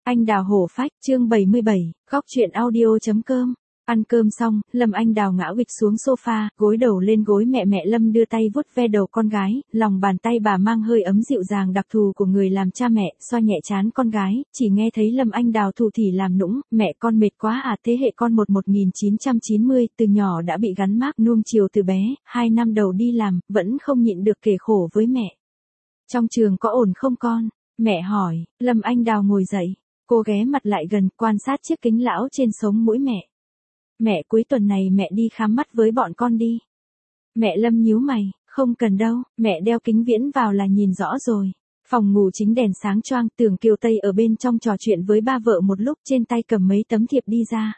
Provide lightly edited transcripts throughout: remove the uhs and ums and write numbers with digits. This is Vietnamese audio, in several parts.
Anh Đào hổ phách, chương 77, góc chuyện audio.com. Ăn cơm xong, Lâm Anh Đào ngã phịch xuống sofa, gối đầu lên gối mẹ Lâm đưa tay vuốt ve đầu con gái, lòng bàn tay bà mang hơi ấm dịu dàng đặc thù của người làm cha mẹ, xoa nhẹ trán con gái, chỉ nghe thấy Lâm Anh Đào thủ thỉ làm nũng, mẹ con mệt quá à, thế hệ con 1990, từ nhỏ đã bị gắn mác nuông chiều từ bé, 2 năm đầu đi làm, vẫn không nhịn được kể khổ với mẹ. Trong trường có ổn không con? Mẹ hỏi. Lâm Anh Đào ngồi dậy. Cô ghé mặt lại gần, quan sát chiếc kính lão trên sống mũi mẹ. Mẹ, cuối tuần này mẹ đi khám mắt với bọn con đi. Mẹ Lâm nhíu mày, không cần đâu, mẹ đeo kính viễn vào là nhìn rõ rồi. Phòng ngủ chính đèn sáng choang, Tưởng Kiều Tây ở bên trong trò chuyện với ba vợ một lúc, trên tay cầm mấy tấm thiệp đi ra.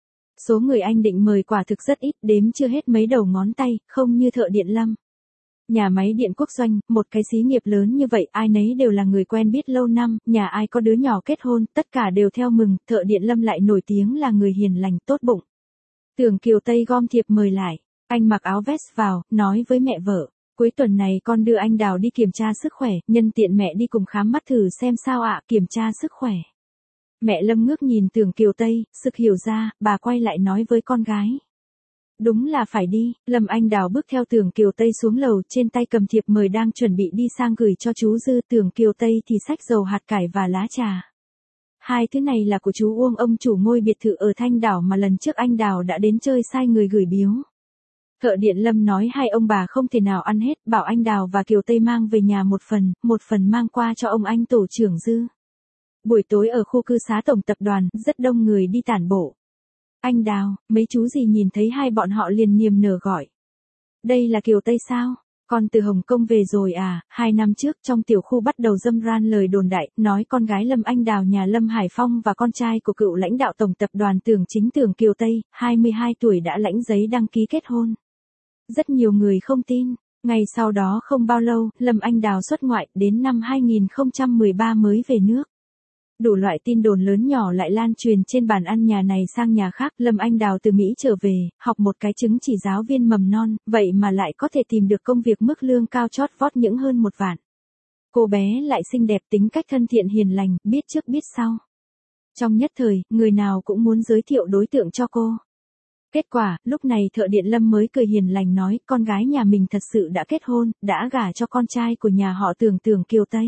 Số người anh định mời quả thực rất ít, đếm chưa hết mấy đầu ngón tay, không như Thợ Điện Lâm. Nhà máy điện quốc doanh, một cái xí nghiệp lớn như vậy, ai nấy đều là người quen biết lâu năm, nhà ai có đứa nhỏ kết hôn, tất cả đều theo mừng, Thợ Điện Lâm lại nổi tiếng là người hiền lành, tốt bụng. Tưởng Kiều Tây gom thiệp mời lại, anh mặc áo vest vào, nói với mẹ vợ, cuối tuần này con đưa anh Đào đi kiểm tra sức khỏe, nhân tiện mẹ đi cùng khám mắt thử xem sao ạ, kiểm tra sức khỏe. Mẹ Lâm ngước nhìn Tưởng Kiều Tây, sực hiểu ra, bà quay lại nói với con gái. Đúng là phải đi. Lâm Anh Đào bước theo Tưởng Kiều Tây xuống lầu, trên tay cầm thiệp mời đang chuẩn bị đi sang gửi cho chú Dư. Tưởng Kiều Tây thì xách dầu hạt cải và lá trà. Hai thứ này là của chú Uông, ông chủ ngôi biệt thự ở Thanh Đảo mà lần trước anh Đào đã đến chơi sai người gửi biếu. Thợ Điện Lâm nói hai ông bà không thể nào ăn hết, bảo anh Đào và Kiều Tây mang về nhà một phần mang qua cho ông anh tổ trưởng Dư. Buổi tối ở khu cư xá tổng tập đoàn, rất đông người đi tản bộ. Anh Đào, mấy chú gì nhìn thấy hai bọn họ liền niềm nở gọi. Đây là Kiều Tây sao? Con từ Hồng Kông về rồi à? 2 năm trước trong tiểu khu bắt đầu râm ran lời đồn đại, nói con gái Lâm Anh Đào nhà Lâm Hải Phong và con trai của cựu lãnh đạo tổng tập đoàn Tưởng Kiều Tây, 22 tuổi đã lãnh giấy đăng ký kết hôn. Rất nhiều người không tin. Ngày sau đó không bao lâu, Lâm Anh Đào xuất ngoại, đến năm 2013 mới về nước. Đủ loại tin đồn lớn nhỏ lại lan truyền trên bàn ăn nhà này sang nhà khác. Lâm Anh Đào từ Mỹ trở về, học một cái chứng chỉ giáo viên mầm non, vậy mà lại có thể tìm được công việc mức lương cao chót vót những hơn 1 vạn. Cô bé lại xinh đẹp, tính cách thân thiện hiền lành, biết trước biết sau. Trong nhất thời, người nào cũng muốn giới thiệu đối tượng cho cô. Kết quả, lúc này Thợ Điện Lâm mới cười hiền lành nói, con gái nhà mình thật sự đã kết hôn, đã gả cho con trai của nhà họ Tưởng Kiều Tây.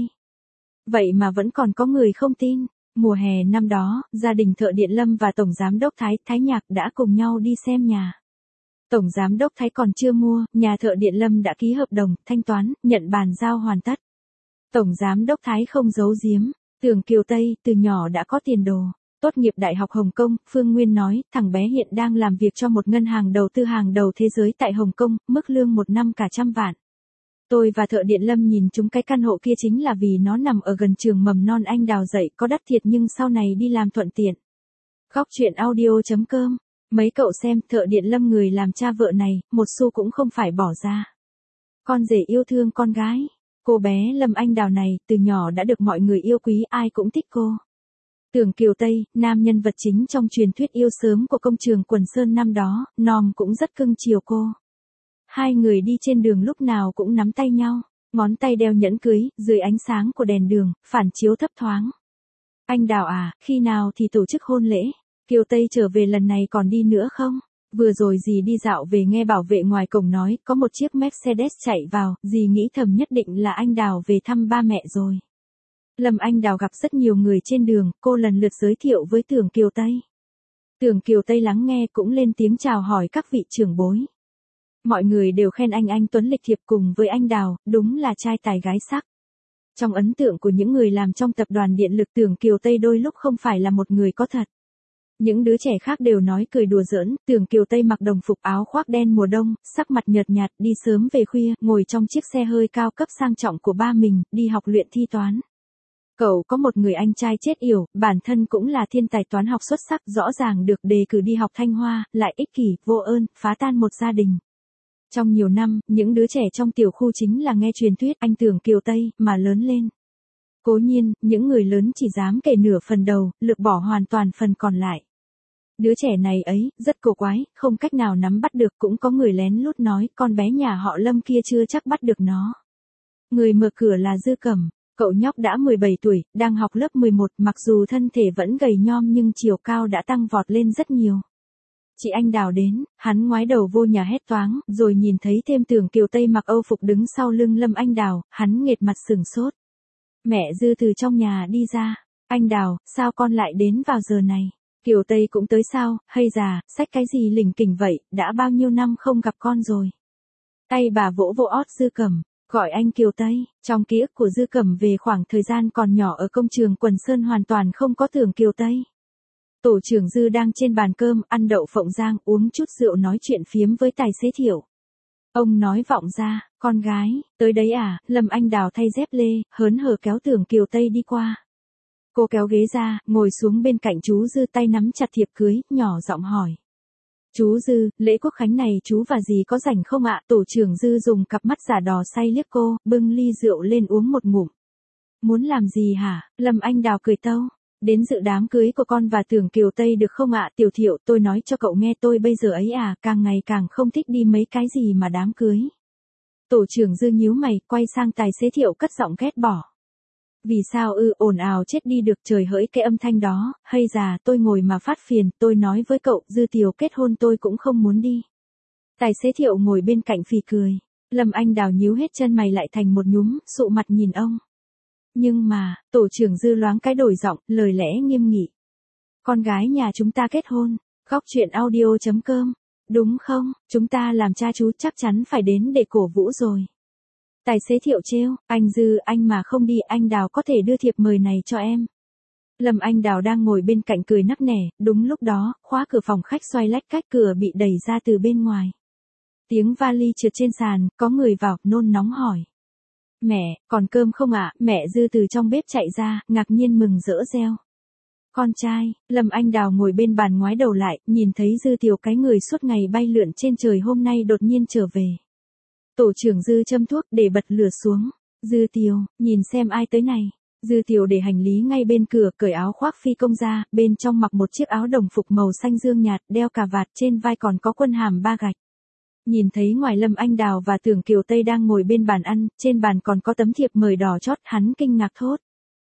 Vậy mà vẫn còn có người không tin. Mùa hè năm đó, gia đình Thợ Điện Lâm và Tổng Giám đốc Thái Nhạc đã cùng nhau đi xem nhà. Tổng Giám đốc Thái còn chưa mua, nhà Thợ Điện Lâm đã ký hợp đồng, thanh toán, nhận bàn giao hoàn tất. Tổng Giám đốc Thái không giấu giếm, Tưởng Kiều Tây từ nhỏ đã có tiền đồ. Tốt nghiệp Đại học Hồng Kông, Phương Nguyên nói, thằng bé hiện đang làm việc cho một ngân hàng đầu tư hàng đầu thế giới tại Hồng Kông, mức lương 1 năm cả 100 vạn. Tôi và Thợ Điện Lâm nhìn chúng cái căn hộ kia chính là vì nó nằm ở gần trường mầm non anh Đào dạy, có đắt thiệt nhưng sau này đi làm thuận tiện. Góc chuyện audio.com. Mấy cậu xem, Thợ Điện Lâm người làm cha vợ này, một xu cũng không phải bỏ ra. Con rể yêu thương con gái. Cô bé Lâm Anh Đào này, từ nhỏ đã được mọi người yêu quý, ai cũng thích cô. Tưởng Kiều Tây, nam nhân vật chính trong truyền thuyết yêu sớm của công trường Quần Sơn năm đó, Nom cũng rất cưng chiều cô. Hai người đi trên đường lúc nào cũng nắm tay nhau, ngón tay đeo nhẫn cưới, dưới ánh sáng của đèn đường, phản chiếu thấp thoáng. Anh Đào à, khi nào thì tổ chức hôn lễ? Kiều Tây trở về lần này còn đi nữa không? Vừa rồi dì đi dạo về nghe bảo vệ ngoài cổng nói, có một chiếc Mercedes chạy vào, dì nghĩ thầm nhất định là anh Đào về thăm ba mẹ rồi. Lâm Anh Đào gặp rất nhiều người trên đường, cô lần lượt giới thiệu với Tưởng Kiều Tây. Tưởng Kiều Tây lắng nghe cũng lên tiếng chào hỏi các vị trưởng bối. Mọi người đều khen anh tuấn lịch thiệp cùng với anh Đào, đúng là trai tài gái sắc. Trong ấn tượng của những người làm trong tập đoàn điện lực, Tưởng Kiều Tây đôi lúc không phải là một người có thật. Những đứa trẻ khác đều nói cười đùa giỡn, Tưởng Kiều Tây mặc đồng phục áo khoác đen mùa đông, sắc mặt nhợt nhạt, đi sớm về khuya, ngồi trong chiếc xe hơi cao cấp sang trọng của ba mình, đi học luyện thi toán. Cậu có một người anh trai chết yểu, bản thân cũng là thiên tài toán học xuất sắc, rõ ràng được đề cử đi học Thanh Hoa, lại ích kỷ, vô ơn, phá tan một gia đình. Trong nhiều năm, những đứa trẻ trong tiểu khu chính là nghe truyền thuyết anh Tưởng Kiều Tây mà lớn lên. Cố nhiên, những người lớn chỉ dám kể nửa phần đầu, lược bỏ hoàn toàn phần còn lại. Đứa trẻ này ấy, rất cổ quái, không cách nào nắm bắt được, cũng có người lén lút nói, con bé nhà họ Lâm kia chưa chắc bắt được nó. Người mở cửa là Dư Cẩm. Cậu nhóc đã 17 tuổi, đang học lớp 11, mặc dù thân thể vẫn gầy nhom nhưng chiều cao đã tăng vọt lên rất nhiều. Chị Anh Đào đến, hắn ngoái đầu vô nhà hét toáng, rồi nhìn thấy thêm Tưởng Kiều Tây mặc Âu phục đứng sau lưng Lâm Anh Đào, hắn nghệt mặt sửng sốt. Mẹ Dư từ trong nhà đi ra. Anh Đào, sao con lại đến vào giờ này? Kiều Tây cũng tới sao, hay già, xách cái gì lỉnh kỉnh vậy, đã bao nhiêu năm không gặp con rồi. Tay bà vỗ vỗ ót Dư Cẩm, gọi anh Kiều Tây. Trong ký ức của Dư Cẩm về khoảng thời gian còn nhỏ ở công trường Quần Sơn hoàn toàn không có Tưởng Kiều Tây. Tổ trưởng Dư đang trên bàn cơm, ăn đậu phộng rang, uống chút rượu nói chuyện phiếm với tài xế Thiệu. Ông nói vọng ra, con gái, tới đấy à, Lâm Anh Đào thay dép lê, hớn hở kéo Tưởng Kiều Tây đi qua. Cô kéo ghế ra, ngồi xuống bên cạnh chú Dư tay nắm chặt thiệp cưới, nhỏ giọng hỏi. Chú Dư, lễ quốc khánh này chú và dì có rảnh không ạ? Tổ trưởng Dư dùng cặp mắt giả đò say liếc cô, bưng ly rượu lên uống một ngụm. Muốn làm gì hả? Lâm Anh Đào cười tâu. Đến dự đám cưới của con và Tưởng Kiều Tây được không ạ? Tiểu Thiệu, tôi nói cho cậu nghe, tôi bây giờ ấy à, càng ngày càng không thích đi mấy cái gì mà đám cưới. Tổ trưởng Dư nhíu mày, quay sang tài xế Thiệu cất giọng ghét bỏ. Vì sao ồn ào chết đi được, trời hỡi cái âm thanh đó, hay già, tôi ngồi mà phát phiền, tôi nói với cậu, Dư Tiều kết hôn tôi cũng không muốn đi. Tài xế Thiệu ngồi bên cạnh phì cười. Lâm Anh Đào nhíu hết chân mày lại thành một nhúm, sụ mặt nhìn ông. Nhưng mà, tổ trưởng Dư loáng cái đổi giọng, lời lẽ nghiêm nghị. Con gái nhà chúng ta kết hôn, góc chuyện audio.com, đúng không, chúng ta làm cha chú chắc chắn phải đến để cổ vũ rồi. Tài xế Thiệu trêu, anh Dư, anh mà không đi, anh Đào có thể đưa thiệp mời này cho em. Lâm Anh Đào đang ngồi bên cạnh cười nắc nẻ, đúng lúc đó, khóa cửa phòng khách xoay lách cách, cửa bị đẩy ra từ bên ngoài. Tiếng vali trượt trên sàn, có người vào, nôn nóng hỏi. Mẹ, còn cơm không ạ? Mẹ Dư từ trong bếp chạy ra, ngạc nhiên mừng rỡ reo. Con trai, Lâm Anh Đào ngồi bên bàn ngoái đầu lại, nhìn thấy Dư Tiều cái người suốt ngày bay lượn trên trời hôm nay đột nhiên trở về. Tổ trưởng Dư châm thuốc để bật lửa xuống. Dư Tiều, nhìn xem ai tới này. Dư Tiều để hành lý ngay bên cửa, cởi áo khoác phi công ra, bên trong mặc một chiếc áo đồng phục màu xanh dương nhạt, đeo cà vạt, trên vai còn có quân hàm 3 gạch. Nhìn thấy ngoài Lâm Anh Đào và Tưởng Kiều Tây đang ngồi bên bàn ăn, trên bàn còn có tấm thiệp mời đỏ chót, hắn kinh ngạc thốt.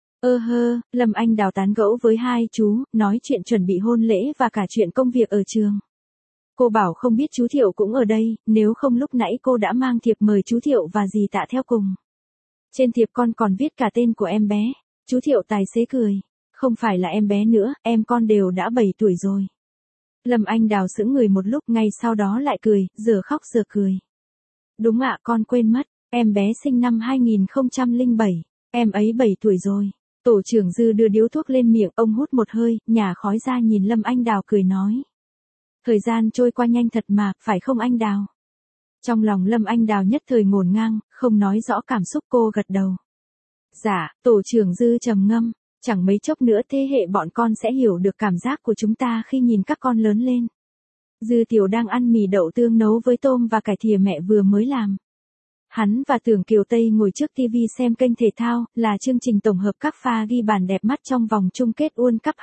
Lâm Anh Đào tán gẫu với hai chú, nói chuyện chuẩn bị hôn lễ và cả chuyện công việc ở trường. Cô bảo không biết chú Thiệu cũng ở đây, nếu không lúc nãy cô đã mang thiệp mời chú Thiệu và dì Tạ theo cùng. Trên thiệp con còn viết cả tên của em bé. Chú Thiệu tài xế cười. Không phải là em bé nữa, em con đều đã 7 tuổi rồi. Lâm Anh Đào sững người một lúc, ngay sau đó lại cười, giờ khóc giờ cười. Đúng ạ, con quên mất, em bé sinh năm 2007, em ấy 7 tuổi rồi. Tổ trưởng Dư đưa điếu thuốc lên miệng, ông hút một hơi, nhả khói ra nhìn Lâm Anh Đào cười nói. Thời gian trôi qua nhanh thật mà, phải không anh Đào? Trong lòng Lâm Anh Đào nhất thời ngổn ngang, không nói rõ cảm xúc, cô gật đầu. Dạ, tổ trưởng Dư trầm ngâm, chẳng mấy chốc nữa thế hệ bọn con sẽ hiểu được cảm giác của chúng ta khi nhìn các con lớn lên. Dư Tiểu đang ăn mì đậu tương nấu với tôm và cải thìa mẹ vừa mới làm. Hắn và Tưởng Kiều Tây ngồi trước TV xem kênh thể thao, là chương trình tổng hợp các pha ghi bàn đẹp mắt trong vòng chung kết World Cup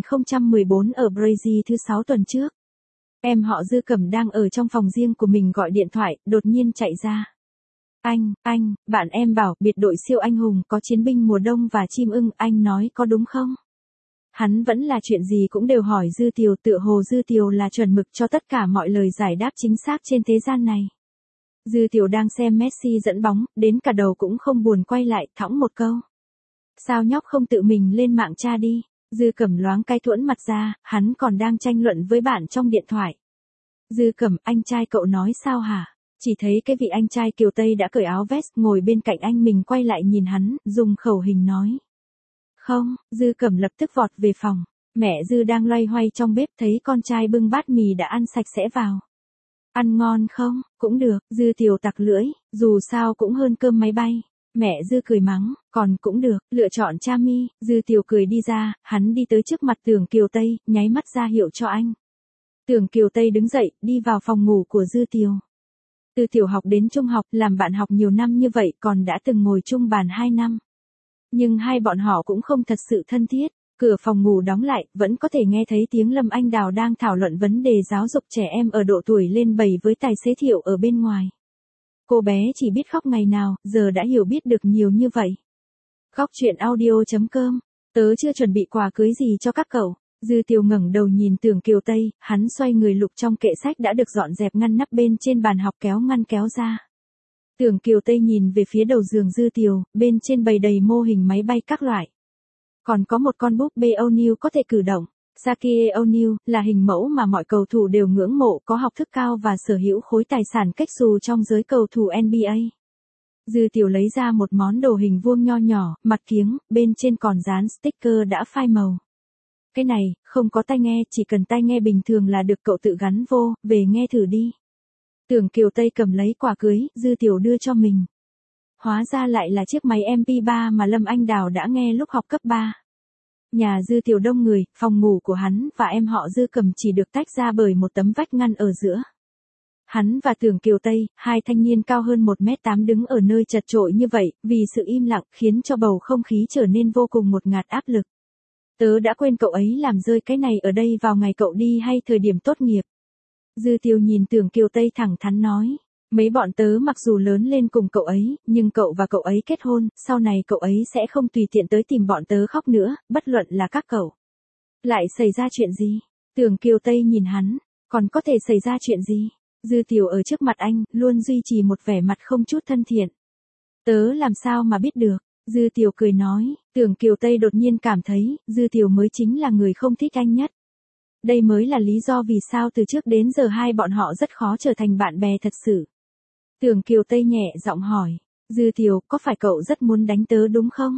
2014 ở Brazil thứ 6 tuần trước. Em họ Dư Cẩm đang ở trong phòng riêng của mình gọi điện thoại, đột nhiên chạy ra. Anh, bạn em bảo, biệt đội siêu anh hùng có chiến binh mùa đông và chim ưng, anh nói có đúng không? Hắn vẫn là chuyện gì cũng đều hỏi Dư Tiều, tựa hồ Dư Tiều là chuẩn mực cho tất cả mọi lời giải đáp chính xác trên thế gian này. Dư Tiều đang xem Messi dẫn bóng, đến cả đầu cũng không buồn quay lại, thõng một câu. Sao nhóc không tự mình lên mạng tra đi? Dư Cẩm loáng cái thuẫn mặt ra, hắn còn đang tranh luận với bạn trong điện thoại. Dư Cẩm, anh trai cậu nói sao hả? Chỉ thấy cái vị anh trai Kiều Tây đã cởi áo vest, ngồi bên cạnh anh mình quay lại nhìn hắn, dùng khẩu hình nói. Không, Dư Cẩm lập tức vọt về phòng. Mẹ Dư đang loay hoay trong bếp, thấy con trai bưng bát mì đã ăn sạch sẽ vào. Ăn ngon không? Cũng được, Dư Tiều tặc lưỡi, dù sao cũng hơn cơm máy bay. Mẹ Dư cười mắng, còn cũng được, lựa chọn cha mi. Dư Tiều cười đi ra, hắn đi tới trước mặt Tưởng Kiều Tây, nháy mắt ra hiệu cho anh. Tưởng Kiều Tây đứng dậy, đi vào phòng ngủ của Dư Tiều. Từ tiểu học đến trung học, làm bạn học nhiều năm như vậy, còn đã từng ngồi chung bàn 2 năm. Nhưng hai bọn họ cũng không thật sự thân thiết. Cửa phòng ngủ đóng lại, vẫn có thể nghe thấy tiếng Lâm Anh Đào đang thảo luận vấn đề giáo dục trẻ em ở độ tuổi lên 7 với tài xế Thiệu ở bên ngoài. Cô bé chỉ biết khóc ngày nào, giờ đã hiểu biết được nhiều như vậy. Góc chuyện audio.com. Tớ chưa chuẩn bị quà cưới gì cho các cậu. Dư Tiểu ngẩng đầu nhìn Tưởng Kiều Tây, hắn xoay người lục trong kệ sách đã được dọn dẹp ngăn nắp bên trên bàn học kéo ngăn kéo ra. Tưởng Kiều Tây nhìn về phía đầu giường Dư Tiểu, bên trên bày đầy mô hình máy bay các loại. Còn có một con búp bê O'Neal có thể cử động. Shaquille O'Neal là hình mẫu mà mọi cầu thủ đều ngưỡng mộ, có học thức cao và sở hữu khối tài sản cách xù trong giới cầu thủ NBA. Dư Tiểu lấy ra một món đồ hình vuông nho nhỏ, mặt kiếng, bên trên còn dán sticker đã phai màu. Cái này, không có tai nghe, chỉ cần tai nghe bình thường là được, cậu tự gắn vô, về nghe thử đi. Tưởng Kiều Tây cầm lấy quà cưới, Dư Tiểu đưa cho mình. Hóa ra lại là chiếc máy MP3 mà Lâm Anh Đào đã nghe lúc học cấp 3. Nhà Dư Tiểu đông người, phòng ngủ của hắn và em họ Dư Cầm chỉ được tách ra bởi một tấm vách ngăn ở giữa. Hắn và Tưởng Kiều Tây, hai thanh niên cao hơn 1m8 đứng ở nơi chật chội như vậy, vì sự im lặng khiến cho bầu không khí trở nên vô cùng ngột ngạt áp lực. Tớ đã quên cậu ấy làm rơi cái này ở đây vào ngày cậu đi hay thời điểm tốt nghiệp. Dư Tiểu nhìn Tưởng Kiều Tây thẳng thắn nói. Mấy bọn tớ mặc dù lớn lên cùng cậu ấy, nhưng cậu và cậu ấy kết hôn, sau này cậu ấy sẽ không tùy tiện tới tìm bọn tớ khóc nữa, bất luận là các cậu. Lại xảy ra chuyện gì? Tưởng Kiều Tây nhìn hắn, còn có thể xảy ra chuyện gì? Dư Tiểu ở trước mặt anh, luôn duy trì một vẻ mặt không chút thân thiện. Tớ làm sao mà biết được? Dư Tiểu cười nói, Tưởng Kiều Tây đột nhiên cảm thấy, Dư Tiểu mới chính là người không thích anh nhất. Đây mới là lý do vì sao từ trước đến giờ hai bọn họ rất khó trở thành bạn bè thật sự. Tưởng Kiều Tây nhẹ giọng hỏi, Dư Tiểu, có phải cậu rất muốn đánh tớ đúng không?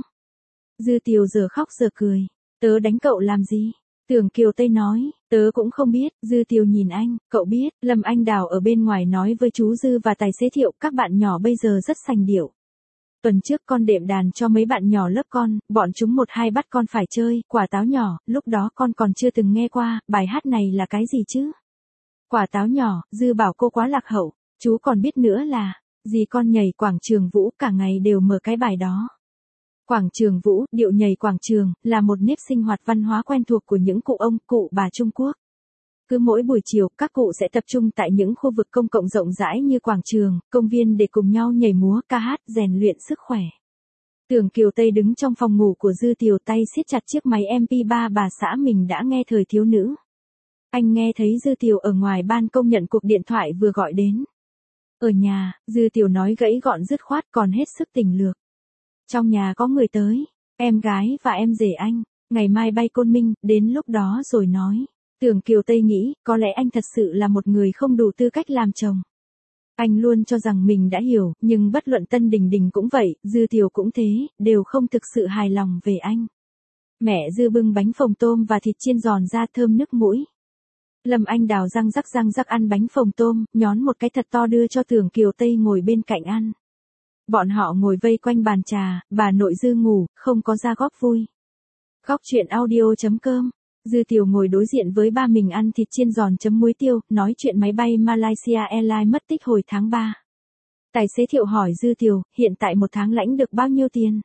Dư Tiểu giờ khóc giờ cười, tớ đánh cậu làm gì? Tưởng Kiều Tây nói, tớ cũng không biết. Dư Tiểu nhìn anh, cậu biết, Lâm Anh Đào ở bên ngoài nói với chú Dư và tài xế Thiệu, các bạn nhỏ bây giờ rất sành điệu. Tuần trước con đệm đàn cho mấy bạn nhỏ lớp con, bọn chúng một hai bắt con phải chơi, quả táo nhỏ, lúc đó con còn chưa từng nghe qua, bài hát này là cái gì chứ? Quả táo nhỏ, Dư bảo cô quá lạc hậu, chú còn biết nữa là, gì con nhảy quảng trường vũ cả ngày đều mở cái bài đó. Quảng trường vũ, điệu nhảy quảng trường, là một nếp sinh hoạt văn hóa quen thuộc của những cụ ông, cụ bà Trung Quốc. Cứ mỗi buổi chiều, các cụ sẽ tập trung tại những khu vực công cộng rộng rãi như quảng trường, công viên để cùng nhau nhảy múa, ca hát, rèn luyện sức khỏe. Tưởng Kiều Tây đứng trong phòng ngủ của Dư Tiểu, tay siết chặt chiếc máy MP3 bà xã mình đã nghe thời thiếu nữ. Anh nghe thấy Dư Tiểu ở ngoài ban công nhận cuộc điện thoại vừa gọi đến. Ở nhà, Dư Tiểu nói gãy gọn dứt khoát, còn hết sức tình lược. Trong nhà có người tới, em gái và em rể anh, ngày mai bay Côn Minh, đến lúc đó rồi nói. Tưởng Kiều Tây nghĩ, có lẽ anh thật sự là một người không đủ tư cách làm chồng. Anh luôn cho rằng mình đã hiểu, nhưng bất luận Tân Đình Đình cũng vậy, Dư Tiểu cũng thế, đều không thực sự hài lòng về anh. Mẹ Dư bưng bánh phồng tôm và thịt chiên giòn ra thơm nức mũi. Lâm Anh Đào răng rắc ăn bánh phồng tôm, nhón một cái thật to đưa cho Tưởng Kiều Tây ngồi bên cạnh ăn. Bọn họ ngồi vây quanh bàn trà, bà nội Dư ngủ, không có ra góp vui. Góc chuyện audio.com. Dư Tiểu ngồi đối diện với ba mình ăn thịt chiên giòn chấm muối tiêu, nói chuyện máy bay Malaysia Airlines mất tích hồi tháng 3. Tài xế Thiệu hỏi Dư Tiểu, hiện tại một tháng lãnh được bao nhiêu tiền?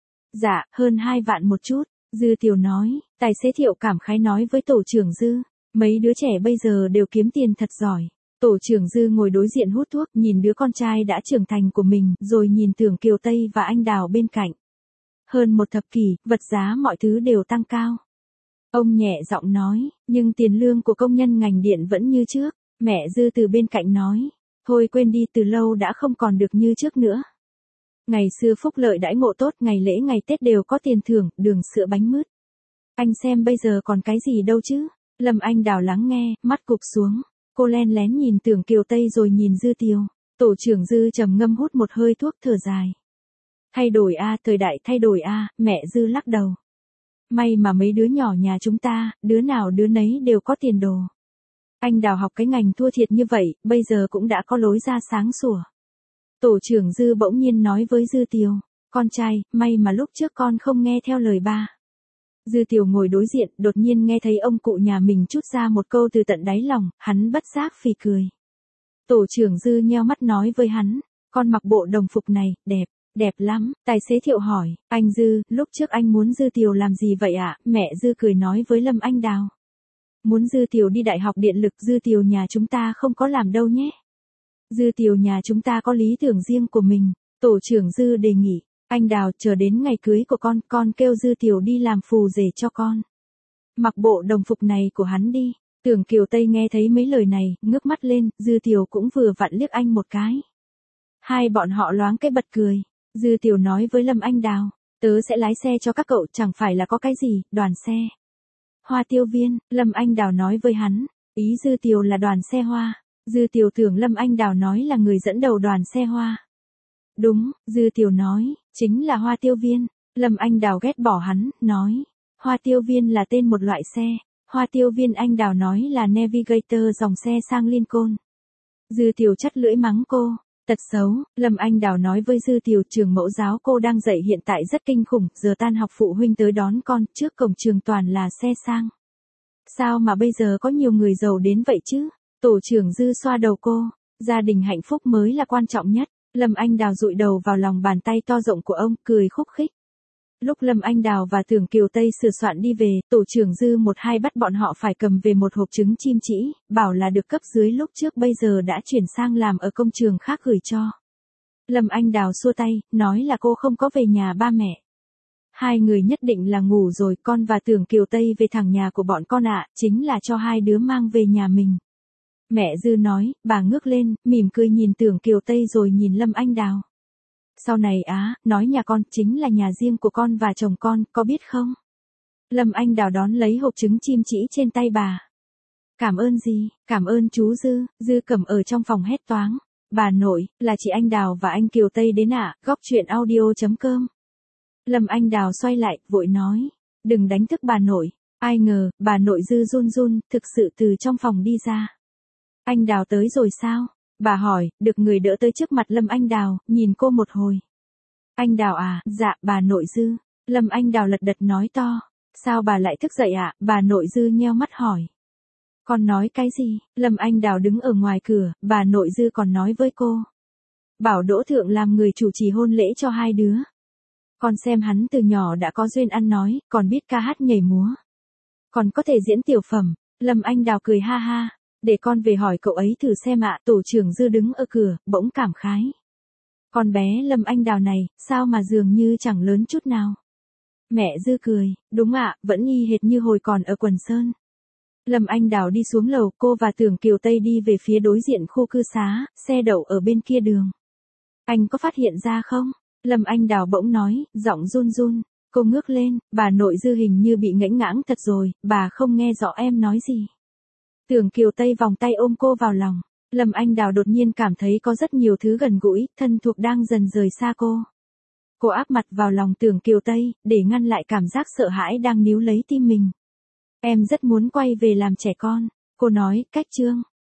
Dạ, hơn 2 vạn một chút. Dư Tiểu nói, tài xế Thiệu cảm khái nói với tổ trưởng Dư, mấy đứa trẻ bây giờ đều kiếm tiền thật giỏi. Tổ trưởng Dư ngồi đối diện hút thuốc, nhìn đứa con trai đã trưởng thành của mình, rồi nhìn Tưởng Kiều Tây và anh Đào bên cạnh. Hơn một thập kỷ, vật giá mọi thứ đều tăng cao. Ông nhẹ giọng nói, nhưng tiền lương của công nhân ngành điện vẫn như trước. Mẹ Dư từ bên cạnh nói, thôi quên đi, từ lâu đã không còn được như trước nữa. Ngày xưa phúc lợi đãi ngộ tốt, ngày lễ ngày Tết đều có tiền thưởng, đường sữa bánh mứt. Anh xem bây giờ còn cái gì đâu chứ? Lâm Anh Đào lắng nghe, mắt cụp xuống. Cô len lén nhìn Tưởng Kiều Tây rồi nhìn Dư Tiểu. Tổ trưởng Dư trầm ngâm hút một hơi thuốc thở dài. Thay đổi a, thời đại thay đổi a, mẹ Dư lắc đầu. May mà mấy đứa nhỏ nhà chúng ta, đứa nào đứa nấy đều có tiền đồ. Anh Đào học cái ngành thua thiệt như vậy, bây giờ cũng đã có lối ra sáng sủa. Tổ trưởng Dư bỗng nhiên nói với Dư Tiểu, con trai, may mà lúc trước con không nghe theo lời ba. Dư Tiểu ngồi đối diện, đột nhiên nghe thấy ông cụ nhà mình trút ra một câu từ tận đáy lòng, hắn bất giác phì cười. Tổ trưởng Dư nheo mắt nói với hắn, con mặc bộ đồng phục này, đẹp. Đẹp lắm. Tài xế Thiệu hỏi, anh Dư, lúc trước anh muốn Dư Tiểu làm gì vậy ạ? Mẹ Dư cười nói với Lâm Anh Đào. Muốn Dư Tiểu đi đại học điện lực, Dư Tiểu nhà chúng ta không có làm đâu nhé. Dư Tiểu nhà chúng ta có lý tưởng riêng của mình. Tổ trưởng Dư đề nghị, Anh Đào, chờ đến ngày cưới của con kêu Dư Tiểu đi làm phù rể cho con. Mặc bộ đồng phục này của hắn đi. Tưởng Kiều Tây nghe thấy mấy lời này, ngước mắt lên, Dư Tiểu cũng vừa vặn liếc anh một cái. Hai bọn họ loáng cái bật cười. Dư Tiểu nói với Lâm Anh Đào, tớ sẽ lái xe cho các cậu, chẳng phải là có cái gì, đoàn xe. Hoa tiêu viên, Lâm Anh Đào nói với hắn, ý Dư Tiểu là đoàn xe hoa. Dư Tiểu tưởng Lâm Anh Đào nói là người dẫn đầu đoàn xe hoa. Đúng, Dư Tiểu nói, chính là hoa tiêu viên. Lâm Anh Đào ghét bỏ hắn, nói, hoa tiêu viên là tên một loại xe. Hoa tiêu viên anh Đào nói là Navigator dòng xe sang Lincoln. Dư Tiểu chắt lưỡi mắng cô. Tật xấu, Lâm Anh Đào nói với Dư Tiểu, trường mẫu giáo cô đang dạy hiện tại rất kinh khủng, giờ tan học phụ huynh tới đón con, trước cổng trường toàn là xe sang. Sao mà bây giờ có nhiều người giàu đến vậy chứ? Tổ trưởng Dư xoa đầu cô, gia đình hạnh phúc mới là quan trọng nhất. Lâm Anh Đào dụi đầu vào lòng bàn tay to rộng của ông, cười khúc khích. Lúc Lâm Anh Đào và Tưởng Kiều Tây sửa soạn đi về, tổ trưởng Dư một hai bắt bọn họ phải cầm về một hộp trứng chim chỉ, bảo là được cấp dưới lúc trước bây giờ đã chuyển sang làm ở công trường khác gửi cho. Lâm Anh Đào xua tay, nói là cô không có về nhà ba mẹ. Hai người nhất định là ngủ rồi, con và Tưởng Kiều Tây về thẳng nhà của bọn con ạ, chính là cho hai đứa mang về nhà mình. Mẹ Dư nói, bà ngước lên, mỉm cười nhìn Tưởng Kiều Tây rồi nhìn Lâm Anh Đào. Sau này nói nhà con chính là nhà riêng của con và chồng con, có biết không? Lâm Anh Đào đón lấy hộp trứng chim chỉ trên tay bà. Cảm ơn gì, cảm ơn chú Dư. Dư Cẩm ở trong phòng hét toáng. Bà nội, là chị Anh Đào và anh Kiều Tây đến ạ, góc chuyện audio.com. Lâm Anh Đào xoay lại, vội nói, đừng đánh thức bà nội. Ai ngờ, bà nội Dư run run, thực sự từ trong phòng đi ra. Anh Đào tới rồi sao? Bà hỏi, được người đỡ tới trước mặt Lâm Anh Đào, nhìn cô một hồi. Anh Đào à, dạ, bà nội Dư. Lâm Anh Đào lật đật nói to. Sao bà lại thức dậy ạ? Bà nội Dư nheo mắt hỏi. Con nói cái gì? Lâm Anh Đào đứng ở ngoài cửa, bà nội Dư còn nói với cô. Bảo Đỗ Thượng làm người chủ trì hôn lễ cho hai đứa. Con xem hắn từ nhỏ đã có duyên ăn nói, còn biết ca hát nhảy múa. Còn có thể diễn tiểu phẩm. Lâm Anh Đào cười ha ha. Để con về hỏi cậu ấy thử xem ạ. Tổ trưởng Dư đứng ở cửa, bỗng cảm khái. Con bé Lâm Anh Đào này, sao mà dường như chẳng lớn chút nào. Mẹ Dư cười, đúng ạ, vẫn y hệt như hồi còn ở Quần Sơn. Lâm Anh Đào đi xuống lầu, cô và Tưởng Kiều Tây đi về phía đối diện khu cư xá, xe đậu ở bên kia đường. Anh có phát hiện ra không? Lâm Anh Đào bỗng nói, giọng run run. Cô ngước lên, bà nội Dư hình như bị ngẫnh ngãng thật rồi, bà không nghe rõ em nói gì. Tưởng Kiều Tây vòng tay ôm cô vào lòng. Lâm Anh Đào đột nhiên cảm thấy có rất nhiều thứ gần gũi, thân thuộc đang dần rời xa cô. Cô áp mặt vào lòng Tưởng Kiều Tây, để ngăn lại cảm giác sợ hãi đang níu lấy tim mình. Em rất muốn quay về làm trẻ con, cô nói, cách chương.